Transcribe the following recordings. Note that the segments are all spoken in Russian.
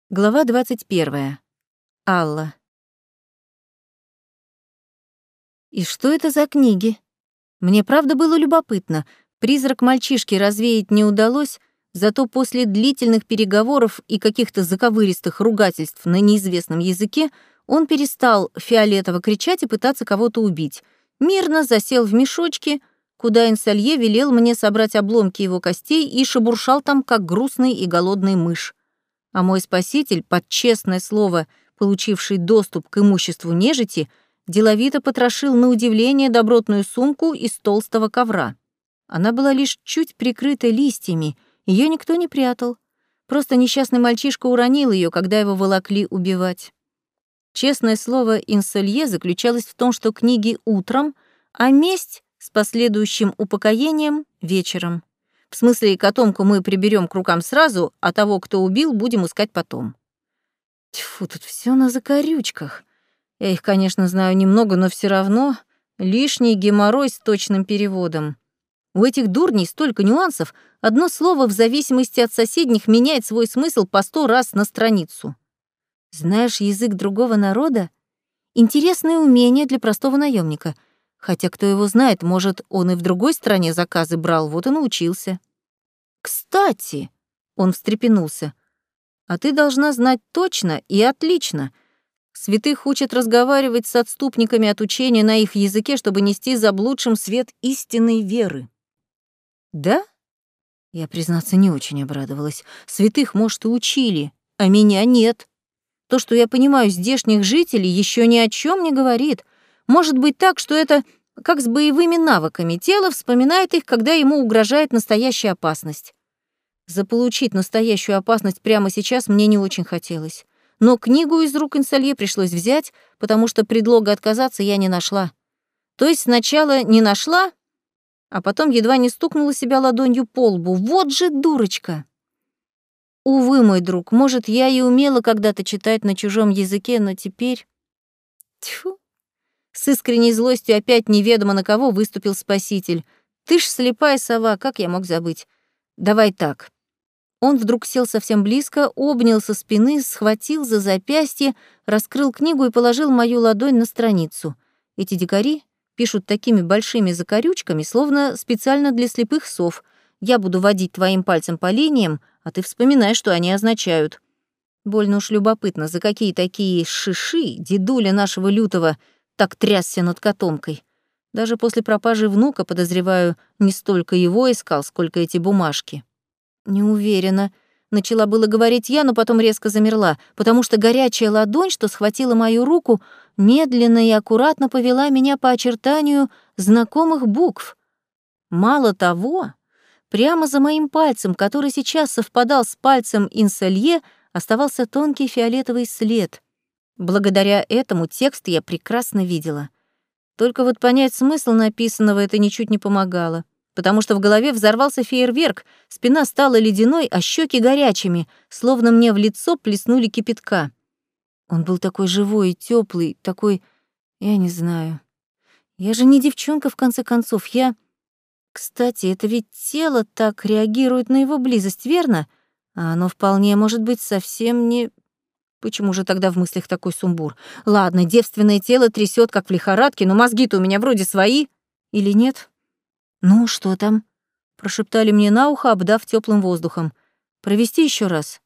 Глава 21. Алла. И что это за книги? Мне правда было любопытно. Призрак мальчишки развеять не удалось, зато после длительных переговоров и каких-то заковыристых ругательств на неизвестном языке он перестал фиолетово кричать и пытаться кого-то убить. Мирно засел в мешочке, куда Инсалье велел мне собрать обломки его костей и шебуршал там, как грустный и голодный мышь. А мой спаситель, под честное слово, получивший доступ к имуществу нежити, деловито потрошил на удивление добротную сумку из толстого ковра. Она была лишь чуть прикрыта листьями, ее никто не прятал. Просто несчастный мальчишка уронил ее, когда его волокли убивать. Честное слово Инсолье заключалось в том, что книги утром, а месть с последующим упокоением вечером. В смысле, котомку мы приберем к рукам сразу, а того, кто убил, будем искать потом. Тьфу, тут все на закорючках. Я их, конечно, знаю немного, но все равно лишний геморрой с точным переводом. У этих дурней столько нюансов, одно слово в зависимости от соседних меняет свой смысл по 100 раз на страницу. Знаешь язык другого народа? Интересное умение для простого наемника. Хотя кто его знает, может, он и в другой стране заказы брал, вот и научился. «Кстати», — он встрепенулся, — «а ты должна знать точно и отлично. Святых учат разговаривать с отступниками от учения на их языке, чтобы нести заблудшим свет истинной веры». «Да?» Я, признаться, не очень обрадовалась. Святых, может, и учили, а меня нет. То, что я понимаю здешних жителей, еще ни о чем не говорит. Может быть так, что это как с боевыми навыками. Тело вспоминает их, когда ему угрожает настоящая опасность. Заполучить настоящую опасность прямо сейчас мне не очень хотелось. Но книгу из рук Инсалье пришлось взять, потому что предлога отказаться я не нашла. То есть сначала не нашла, а потом едва не стукнула себя ладонью по лбу. Вот же дурочка! Увы, мой друг, может, я и умела когда-то читать на чужом языке, но теперь... Тьфу! С искренней злостью опять неведомо на кого выступил спаситель. Ты ж слепая сова, как я мог забыть? Давай так. Он вдруг сел совсем близко, обнял со спины, схватил за запястье, раскрыл книгу и положил мою ладонь на страницу. Эти дикари пишут такими большими закорючками, словно специально для слепых сов. Я буду водить твоим пальцем по линиям, а ты вспоминай, что они означают. Больно уж любопытно, за какие такие шиши дедуля нашего лютого так трясся над котомкой. Даже после пропажи внука, подозреваю, не столько его искал, сколько эти бумажки. Не уверена. Начала было говорить я, но потом резко замерла, потому что горячая ладонь, что схватила мою руку, медленно и аккуратно повела меня по очертанию знакомых букв. Мало того, прямо за моим пальцем, который сейчас совпадал с пальцем Инсалье, оставался тонкий фиолетовый след. Благодаря этому текст я прекрасно видела. Только вот понять смысл написанного это ничуть не помогало, потому что в голове взорвался фейерверк, спина стала ледяной, а щеки горячими, словно мне в лицо плеснули кипятка. Он был такой живой и теплый, такой... я не знаю. Я же не девчонка, в конце концов, я... Кстати, это ведь тело так реагирует на его близость, верно? А оно вполне может быть совсем не... Почему же тогда в мыслях такой сумбур? Ладно, девственное тело трясет, как в лихорадке, но мозги-то у меня вроде свои. Или нет? «Ну, что там?» — прошептали мне на ухо, обдав теплым воздухом. «Провести еще раз?»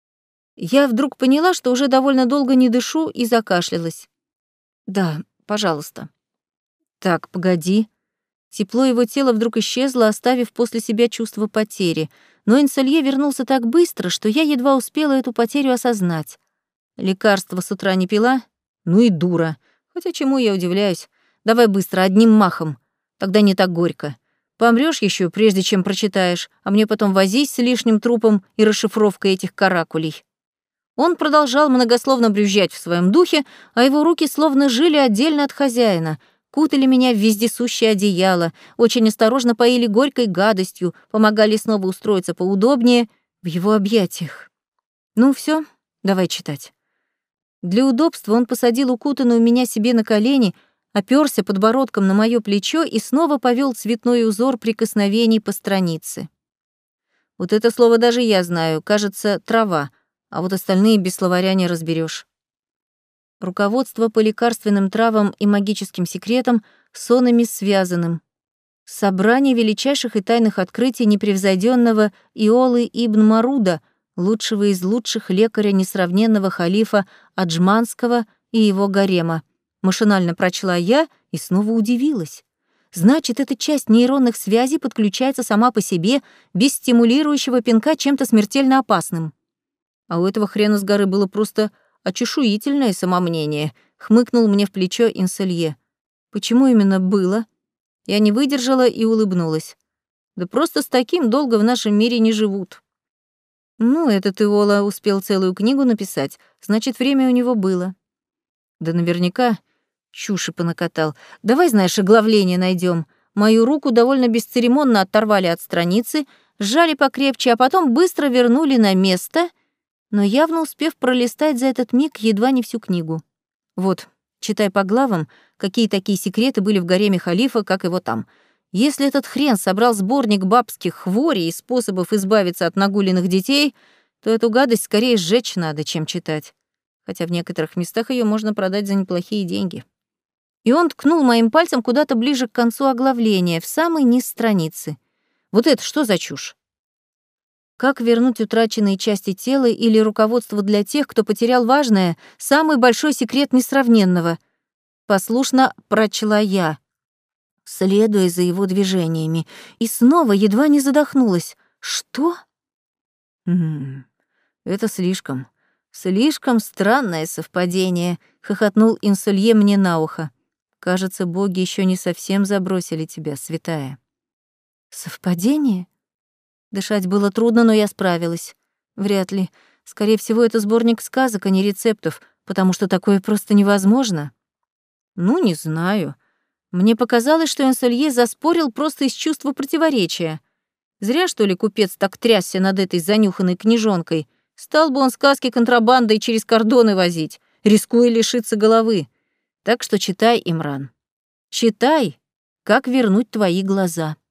Я вдруг поняла, что уже довольно долго не дышу, и закашлялась. «Да, пожалуйста». «Так, погоди». Тепло его тела вдруг исчезло, оставив после себя чувство потери. Но Инсалье вернулся так быстро, что я едва успела эту потерю осознать. Лекарства с утра не пила? Ну и дура. Хотя чему я удивляюсь? Давай быстро, одним махом. Тогда не так горько. Помрёшь еще, прежде чем прочитаешь, а мне потом возись с лишним трупом и расшифровкой этих каракулей. Он продолжал многословно брюзжать в своем духе, а его руки словно жили отдельно от хозяина, кутали меня в вездесущее одеяло, очень осторожно поили горькой гадостью, помогали снова устроиться поудобнее в его объятиях. Ну все, давай читать. Для удобства он посадил укутанную меня себе на колени, опёрся подбородком на моё плечо и снова повёл цветной узор прикосновений по странице. Вот это слово даже я знаю, кажется, трава, а вот остальные без словаря не разберешь. Руководство по лекарственным травам и магическим секретам, сонами связанным. Собрание величайших и тайных открытий непревзойденного Иолы ибн Маруда, лучшего из лучших лекаря несравненного халифа Аджманского и его гарема. Машинально прочла я и снова удивилась. Значит, эта часть нейронных связей подключается сама по себе, без стимулирующего пинка чем-то смертельно опасным. А у этого хрена с горы было просто очешуительное самомнение, хмыкнул мне в плечо Инселье. Почему именно было? Я не выдержала и улыбнулась. Да просто с таким долго в нашем мире не живут. Ну, этот Иола успел целую книгу написать, значит, время у него было. Да наверняка чуши понакатал. Давай, знаешь, оглавление найдем. Мою руку довольно бесцеремонно оторвали от страницы, сжали покрепче, а потом быстро вернули на место, но явно успев пролистать за этот миг едва не всю книгу. Вот, читай по главам, какие такие секреты были в гареме халифа, как его там. Если этот хрен собрал сборник бабских хворей и способов избавиться от нагуленных детей, то эту гадость скорее сжечь надо, чем читать. Хотя в некоторых местах ее можно продать за неплохие деньги. И он ткнул моим пальцем куда-то ближе к концу оглавления, в самый низ страницы. Вот это что за чушь? Как вернуть утраченные части тела или руководство для тех, кто потерял важное, самый большой секрет несравненного? Послушно прочла я, следуя за его движениями, и снова едва не задохнулась. Что? Это слишком странное совпадение, хохотнул Инселье мне на ухо. Кажется, боги еще не совсем забросили тебя, святая. Совпадение? Дышать было трудно, но я справилась. Вряд ли. Скорее всего, это сборник сказок, а не рецептов, потому что такое просто невозможно. Ну, не знаю. Мне показалось, что Инселье заспорил просто из чувства противоречия. Зря, что ли, купец так трясся над этой занюханной книжонкой. Стал бы он сказки контрабандой через кордоны возить, рискуя лишиться головы. Так что читай, Имран. Читай, как вернуть твои глаза.